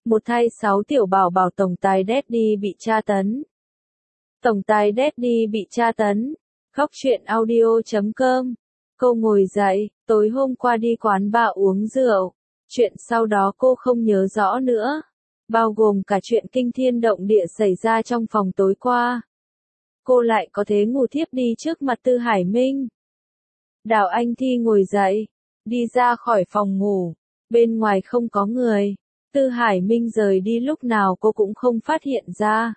Một thay 6 tiểu bảo bảo tổng tài Daddy bị tra tấn. Tổng tài Daddy bị tra tấn. Khóc chuyện audio.com. Cô ngồi dậy, tối hôm qua đi quán bar uống rượu. Chuyện sau đó cô không nhớ rõ nữa. Bao gồm cả chuyện kinh thiên động địa xảy ra trong phòng tối qua. Cô lại có thế ngủ thiếp đi trước mặt Tư Hải Minh. Đào Anh Thi ngồi dậy, đi ra khỏi phòng ngủ. Bên ngoài không có người. Tư Hải Minh rời đi lúc nào cô cũng không phát hiện ra.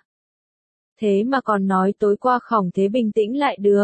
Thế mà còn nói tối qua khổng thế bình tĩnh lại được.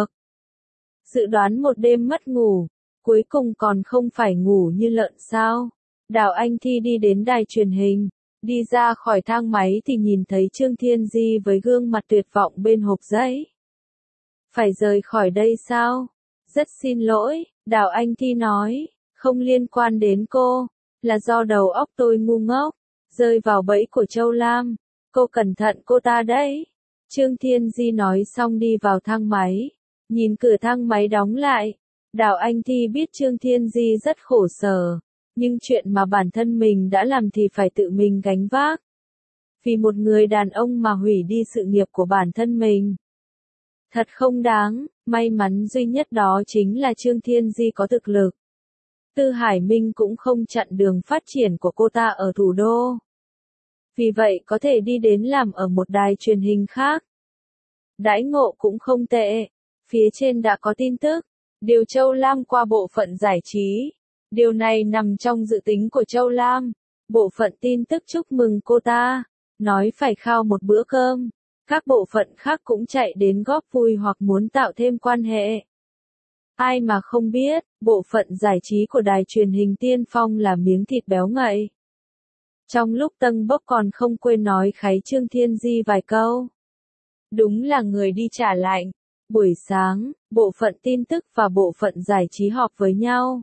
Dự đoán một đêm mất ngủ, cuối cùng còn không phải ngủ như lợn sao. Đào Anh Thi đi đến đài truyền hình, đi ra khỏi thang máy thì nhìn thấy Trương Thiên Di với gương mặt tuyệt vọng bên hộp giấy. Phải rời khỏi đây sao? Rất xin lỗi, Đào Anh Thi nói, không liên quan đến cô, là do đầu óc tôi ngu ngốc, rơi vào bẫy của Châu Lam. Cô cẩn thận cô ta đấy. Trương Thiên Di nói xong đi vào thang máy, nhìn cửa thang máy đóng lại. Đào Anh Thi biết Trương Thiên Di rất khổ sở, nhưng chuyện mà bản thân mình đã làm thì phải tự mình gánh vác. Vì một người đàn ông mà hủy đi sự nghiệp của bản thân mình. Thật không đáng, may mắn duy nhất đó chính là Trương Thiên Di có thực lực. Tư Hải Minh cũng không chặn đường phát triển của cô ta ở thủ đô. Vì vậy có thể đi đến làm ở một đài truyền hình khác. Đãi ngộ cũng không tệ. Phía trên đã có tin tức, điều Châu Lam qua bộ phận giải trí. Điều này nằm trong dự tính của Châu Lam. Bộ phận tin tức chúc mừng cô ta, nói phải khao một bữa cơm. Các bộ phận khác cũng chạy đến góp vui hoặc muốn tạo thêm quan hệ. Ai mà không biết, bộ phận giải trí của đài truyền hình Tiên Phong là miếng thịt béo ngậy. Trong lúc Tân Bốc còn không quên nói kháy Trương Thiên Di vài câu. Đúng là người đi trả lạnh. Buổi sáng, bộ phận tin tức và bộ phận giải trí họp với nhau.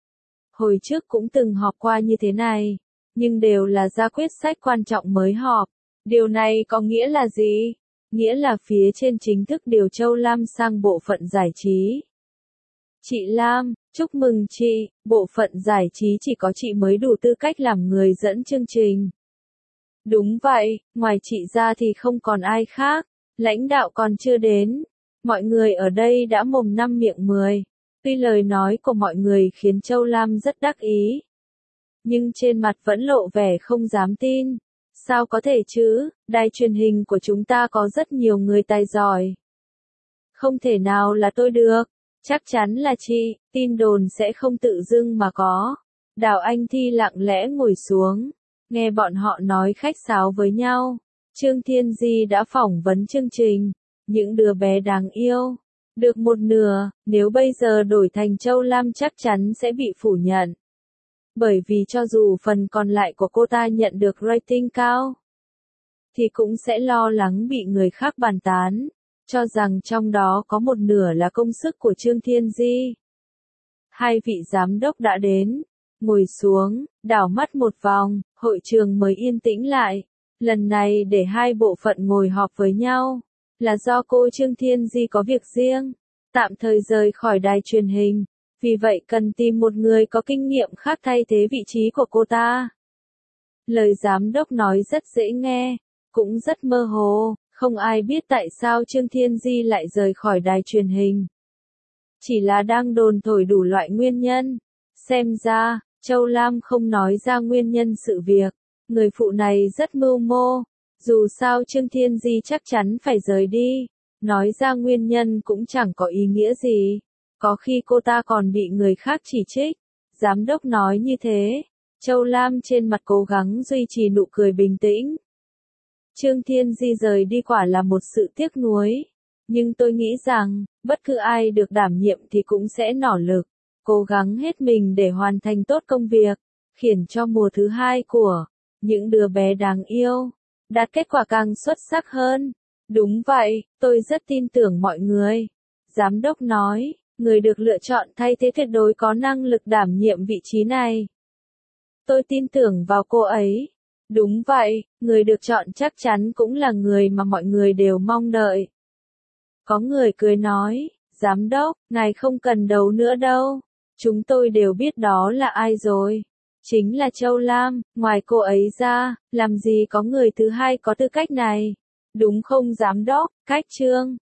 Hồi trước cũng từng họp qua như thế này, nhưng đều là ra quyết sách quan trọng mới họp. Điều này có nghĩa là gì? Nghĩa là phía trên chính thức điều Châu Lam sang bộ phận giải trí. Chị Lam, chúc mừng chị, bộ phận giải trí chỉ có chị mới đủ tư cách làm người dẫn chương trình. Đúng vậy, ngoài chị ra thì không còn ai khác, lãnh đạo còn chưa đến. Mọi người ở đây đã mồm năm miệng 10. Tuy lời nói của mọi người khiến Châu Lam rất đắc ý, nhưng trên mặt vẫn lộ vẻ không dám tin. Sao có thể chứ, đài truyền hình của chúng ta có rất nhiều người tài giỏi. Không thể nào là tôi được, chắc chắn là chị, tin đồn sẽ không tự dưng mà có. Đào Anh Thi lặng lẽ ngồi xuống, nghe bọn họ nói khách sáo với nhau. Trương Thiên Di đã phỏng vấn chương trình, những đứa bé đáng yêu. Được một nửa, nếu bây giờ đổi thành Châu Lam chắc chắn sẽ bị phủ nhận. Bởi vì cho dù phần còn lại của cô ta nhận được rating cao, thì cũng sẽ lo lắng bị người khác bàn tán, cho rằng trong đó có một nửa là công sức của Trương Thiên Di. Hai vị giám đốc đã đến, ngồi xuống, đảo mắt một vòng, hội trường mới yên tĩnh lại. Lần này để hai bộ phận ngồi họp với nhau, là do cô Trương Thiên Di có việc riêng, tạm thời rời khỏi đài truyền hình. Vì vậy cần tìm một người có kinh nghiệm khác thay thế vị trí của cô ta. Lời giám đốc nói rất dễ nghe, cũng rất mơ hồ, không ai biết tại sao Trương Thiên Di lại rời khỏi đài truyền hình. Chỉ là đang đồn thổi đủ loại nguyên nhân. Xem ra, Châu Lam không nói ra nguyên nhân sự việc. Người phụ này rất mưu mô. Dù sao Trương Thiên Di chắc chắn phải rời đi. Nói ra nguyên nhân cũng chẳng có ý nghĩa gì. Có khi cô ta còn bị người khác chỉ trích. Giám đốc nói như thế. Châu Lam trên mặt cố gắng duy trì nụ cười bình tĩnh. Trương Thiên Di rời đi quả là một sự tiếc nuối. Nhưng tôi nghĩ rằng, bất cứ ai được đảm nhiệm thì cũng sẽ nỗ lực, cố gắng hết mình để hoàn thành tốt công việc, khiến cho mùa thứ hai của những đứa bé đáng yêu đạt kết quả càng xuất sắc hơn. Đúng vậy, tôi rất tin tưởng mọi người. Giám đốc nói, người được lựa chọn thay thế tuyệt đối có năng lực đảm nhiệm vị trí này. Tôi tin tưởng vào cô ấy. Đúng vậy, người được chọn chắc chắn cũng là người mà mọi người đều mong đợi. Có người cười nói, giám đốc, ngài không cần đấu nữa đâu. Chúng tôi đều biết đó là ai rồi. chính là Châu Lam, ngoài cô ấy ra, làm gì có người thứ hai có tư cách này. Đúng không giám đốc, Cách Trương?